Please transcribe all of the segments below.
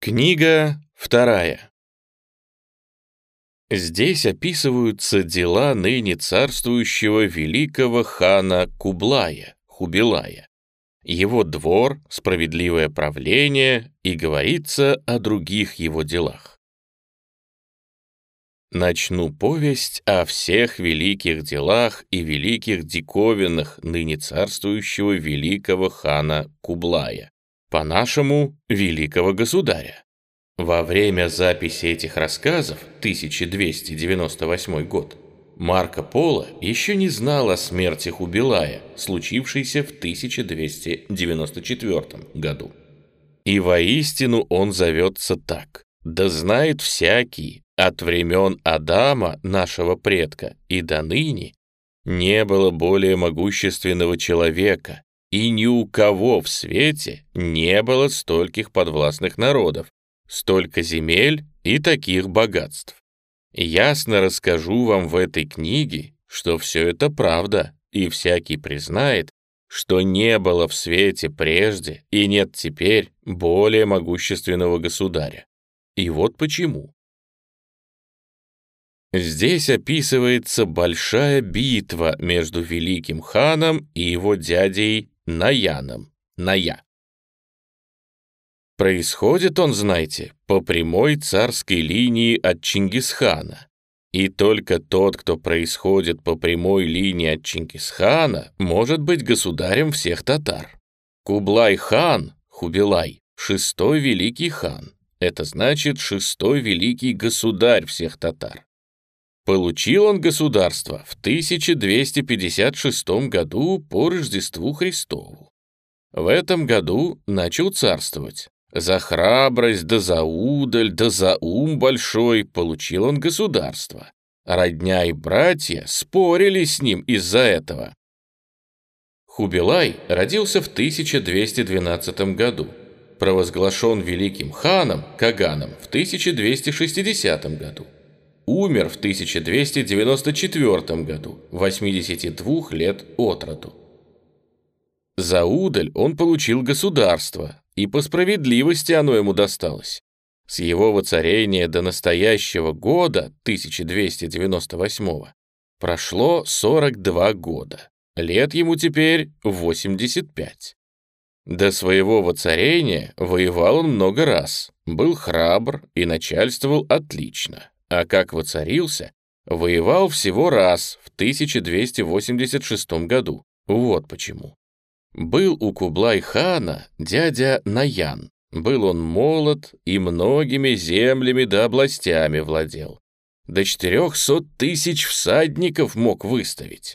Книга 2. Здесь описываются дела ныне царствующего великого хана Кублая, Хубилая, его двор, справедливое правление, и говорится о других его делах. Начну повесть о всех великих делах и великих диковинах ныне царствующего великого хана Кублая, по-нашему великого государя. Во время записи этих рассказов, 1298 год, Марко Поло еще не знал о смерти Хубилая, случившейся в 1294 году. И воистину он зовется так: «Да знает всякий, от времен Адама, нашего предка, и до ныне не было более могущественного человека, и ни у кого в свете не было стольких подвластных народов, столько земель и таких богатств. Ясно расскажу вам в этой книге, что все это правда, и всякий признает, что не было в свете прежде и нет теперь более могущественного государя. И вот почему. Здесь описывается большая битва между великим ханом и его дядей Наяном, Ная. Происходит он, знаете, по прямой царской линии от Чингисхана. И только тот, кто происходит по прямой линии от Чингисхана, может быть государем всех татар. Кублай-хан, Хубилай, шестой великий хан. Это значит шестой великий государь всех татар. Получил он государство в 1256 году по Рождеству Христову. В этом году начал царствовать. За храбрость, да за удаль, да за ум большой получил он государство. Родня и братья спорили с ним из-за этого. Хубилай родился в 1212 году, провозглашен великим ханом, Каганом, в 1260 году. Умер в 1294 году, 82 лет от роду. За удаль он получил государство, и по справедливости оно ему досталось. С его воцарения до настоящего года, 1298, прошло 42 года. Лет ему теперь 85. До своего воцарения воевал он много раз, был храбр и начальствовал отлично. А как воцарился, воевал всего раз в 1286 году. Вот почему. Был у Кублай-хана дядя Наян. Был он молод и многими землями да областями владел. До 400 тысяч всадников мог выставить.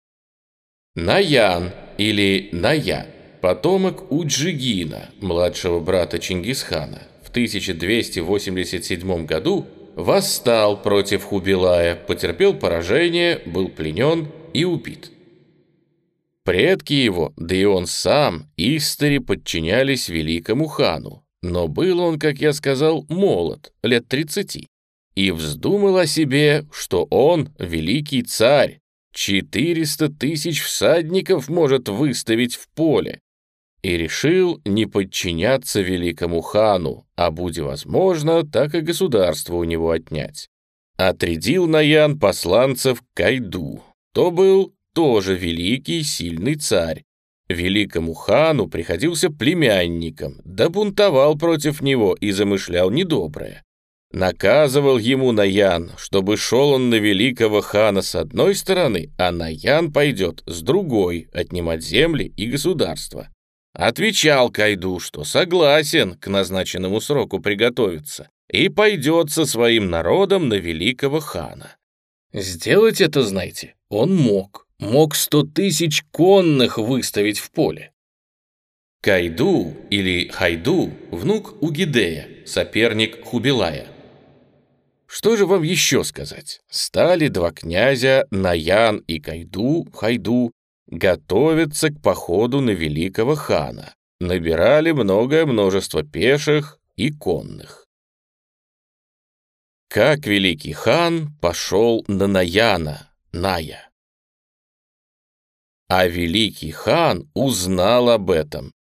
Наян или Ная, потомок Уджигина, младшего брата Чингисхана, в 1287 году восстал против Хубилая, потерпел поражение, был пленен и убит. Предки его, да и он сам, истори подчинялись великому хану, но был он, как я сказал, молод, лет 30, и вздумал о себе, что он великий царь, 400 тысяч всадников может выставить в поле, и решил не подчиняться великому хану, а, будь возможно, так и государство у него отнять. Отрядил Наян посланцев к Кайду. То был тоже великий сильный царь. Великому хану приходился племянником, да бунтовал против него и замышлял недоброе. Наказывал ему Наян, чтобы шел он на великого хана с одной стороны, а Наян пойдет с другой отнимать земли и государство. Отвечал Кайду, что согласен к назначенному сроку приготовиться и пойдет со своим народом на великого хана. Сделать это, знаете, он мог 100 тысяч конных выставить в поле. Кайду или Хайду – внук Угидея, соперник Хубилая. Что же вам еще сказать? Стали два князя, Наян и Кайду, Хайду, готовиться к походу на великого хана. Набирали многое множество пеших и конных. Как великий хан пошел на Наяна, Ная. А великий хан узнал об этом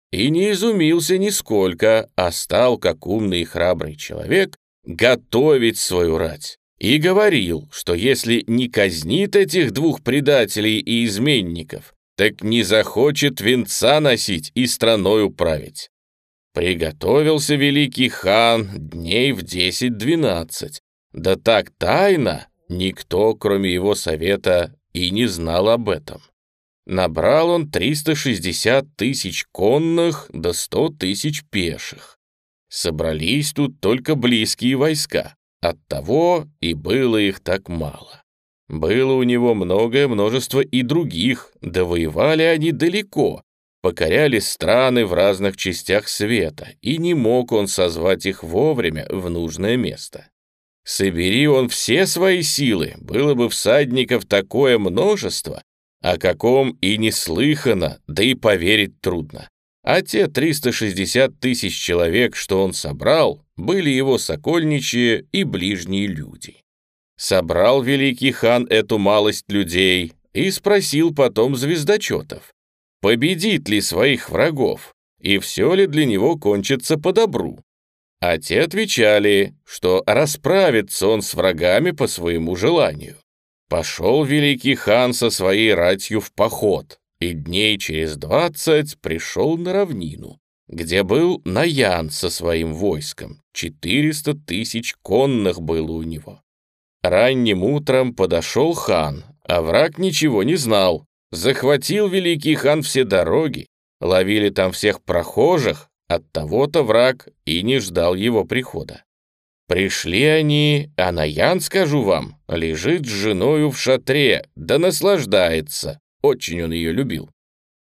и не изумился нисколько, а стал, как умный и храбрый человек, готовить свою рать. И говорил, что если не казнит этих двух предателей и изменников, так не захочет венца носить и страной управить. Приготовился великий хан дней в 10-12, да так тайно, никто, кроме его совета, и не знал об этом. Набрал он 360 тысяч конных да 100 тысяч пеших. Собрались тут только близкие войска, оттого и было их так мало. Было у него многое множество и других, да воевали они далеко, покоряли страны в разных частях света, и не мог он созвать их вовремя в нужное место. Собери он все свои силы, было бы всадников такое множество, о каком и не слыхано, да и поверить трудно. А те 360 тысяч человек, что он собрал, были его сокольничьи и ближние люди. Собрал великий хан эту малость людей и спросил потом звездочетов, победит ли своих врагов, и все ли для него кончится по добру. А те отвечали, что расправится он с врагами по своему желанию. Пошел великий хан со своей ратью в поход, и дней через 20 пришел на равнину, где был Наян со своим войском, 400 тысяч конных было у него. Ранним утром подошел хан, а враг ничего не знал. Захватил великий хан все дороги, ловили там всех прохожих, оттого-то враг и не ждал его прихода. Пришли они, а Наян, скажу вам, лежит с женою в шатре, да наслаждается, очень он ее любил.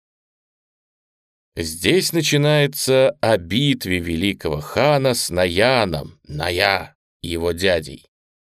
Здесь начинается о битве великого хана с Наяном, Ная, его дядей.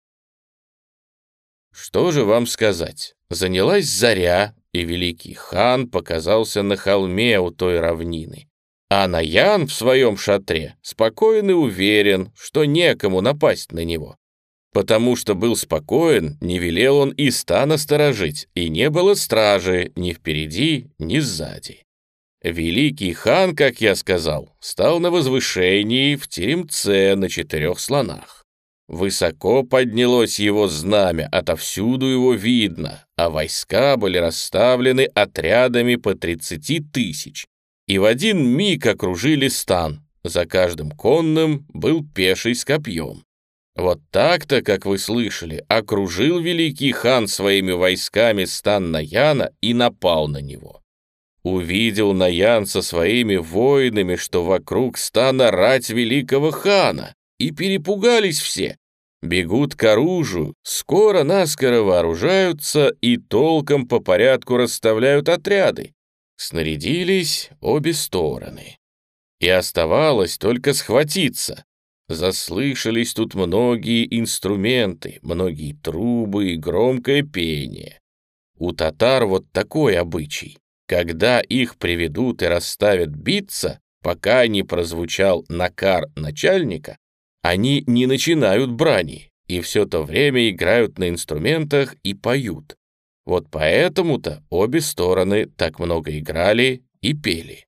Что же вам сказать? Занялась заря, и великий хан показался на холме у той равнины. А Наян в своем шатре спокоен и уверен, что некому напасть на него. Потому что был спокоен, не велел он и стана сторожить, и не было стражи ни впереди, ни сзади. Великий хан, как я сказал, стал на возвышении в теремце на 4 слонах. Высоко поднялось его знамя, отовсюду его видно, а войска были расставлены отрядами по 30 тысяч, и в один миг окружили стан. За каждым конным был пеший с копьем. Вот так-то, как вы слышали, окружил великий хан своими войсками стан Наяна и напал на него. Увидел Наян со своими воинами, что вокруг стана рать великого хана, и перепугались все. Бегут к оружию, скоро-наскоро вооружаются и толком по порядку расставляют отряды. Снарядились обе стороны. И оставалось только схватиться. Заслышались тут многие инструменты, многие трубы и громкое пение. У татар вот такой обычай. Когда их приведут и расставят биться, пока не прозвучал накар начальника, они не начинают брани, и все то время играют на инструментах и поют. Вот поэтому-то обе стороны так много играли и пели.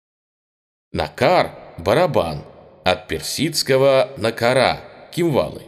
Накар — барабан, от персидского накара — кимвалы.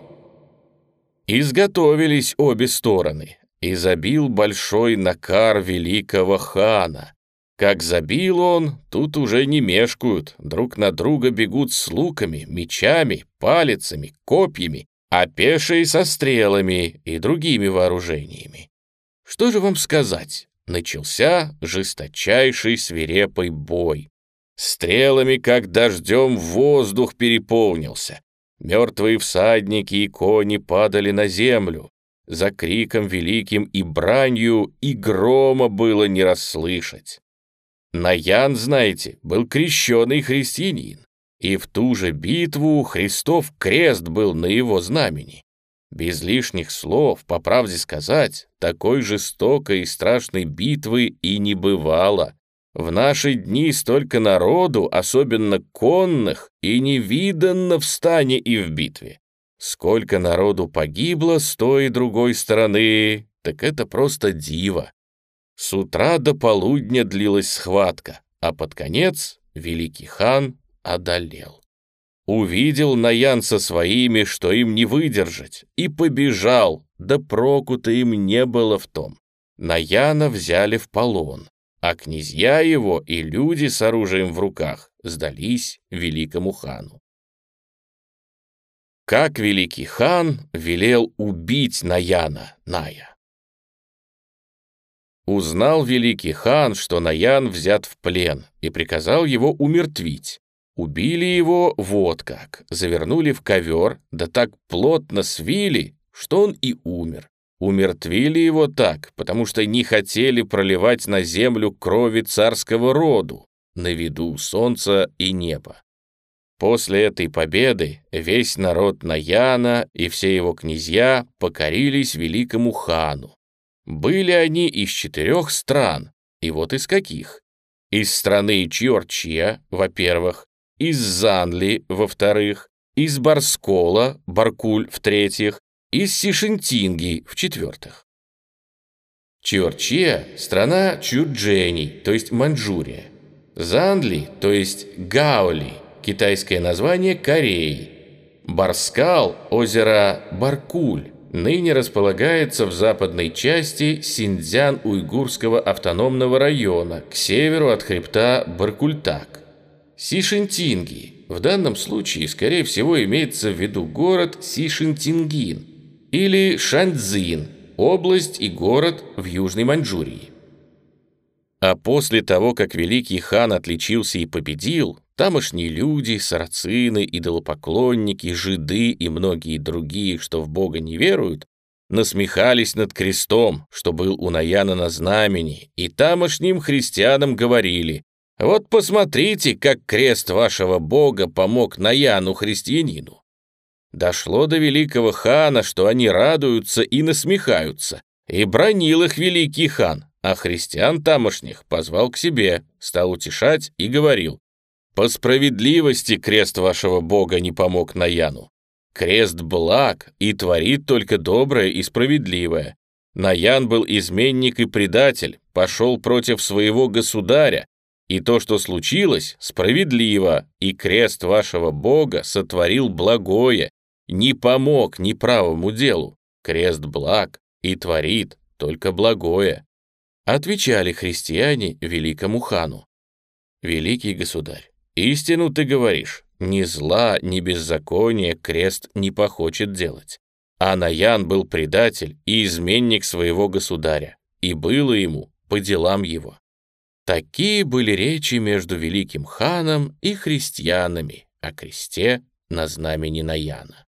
Изготовились обе стороны, и забил большой накар великого хана. Как забил он, тут уже не мешкают, друг на друга бегут с луками, мечами, палицами, копьями, а пешие со стрелами и другими вооружениями. Что же вам сказать? Начался жесточайший свирепый бой. Стрелами, как дождем, воздух переполнился. Мертвые всадники и кони падали на землю. За криком великим и бранью и грома было не расслышать. Наян, знаете, был крещеный христианин, и в ту же битву Христов крест был на его знамени. Без лишних слов, по правде сказать, такой жестокой и страшной битвы и не бывало. В наши дни столько народу, особенно конных, и не видано в стане и в битве. Сколько народу погибло с той и другой стороны, так это просто диво. С утра до полудня длилась схватка, а под конец великий хан одолел. Увидел Наян со своими, что им не выдержать, и побежал, да проку-то им не было в том. Наяна взяли в полон, а князья его и люди с оружием в руках сдались великому хану. Как великий хан велел убить Наяна, Ная. Узнал великий хан, что Наян взят в плен, и приказал его умертвить. Убили его вот как, завернули в ковер, да так плотно свили, что он и умер. Умертвили его так, потому что не хотели проливать на землю крови царского роду, на виду солнца и неба. После этой победы весь народ Наяна и все его князья покорились великому хану. Были они из 4 стран, и вот из каких. Из страны Чьорчья, во-первых, из Занли, во-вторых, из Барскола, Баркуль, в-третьих, из Сишинтинги, в-четвертых. Чьорчья — страна Чюрдженей, то есть Маньчжурия. Занли, то есть Гаоли, китайское название Кореи. Барскал, озеро Баркуль, ныне располагается в западной части Синьцзян-Уйгурского автономного района, к северу от хребта Баркультак. Сишинтинги, в данном случае, скорее всего, имеется в виду город Сишинтингин или Шаньцзин, область и город в Южной Маньчжурии. А после того, как великий хан отличился и победил, тамошние люди, сарацины, идолопоклонники, жиды и многие другие, что в Бога не веруют, насмехались над крестом, что был у Наяна на знамени, и тамошним христианам говорили: «Вот посмотрите, как крест вашего Бога помог Наяну христианину». Дошло до великого хана, что они радуются и насмехаются, и бранил их великий хан, а христиан тамошних позвал к себе, стал утешать и говорил: «По справедливости крест вашего Бога не помог Наяну. Крест благ и творит только доброе и справедливое. Наян был изменник и предатель, пошел против своего государя, и то, что случилось, справедливо, и крест вашего Бога сотворил благое, не помог неправому делу. Крест благ и творит только благое». Отвечали христиане великому хану: «Великий государь, истину ты говоришь, ни зла, ни беззакония крест не похочет делать. А Наян был предатель и изменник своего государя, и было ему по делам его». Такие были речи между великим ханом и христианами о кресте на знамени Наяна.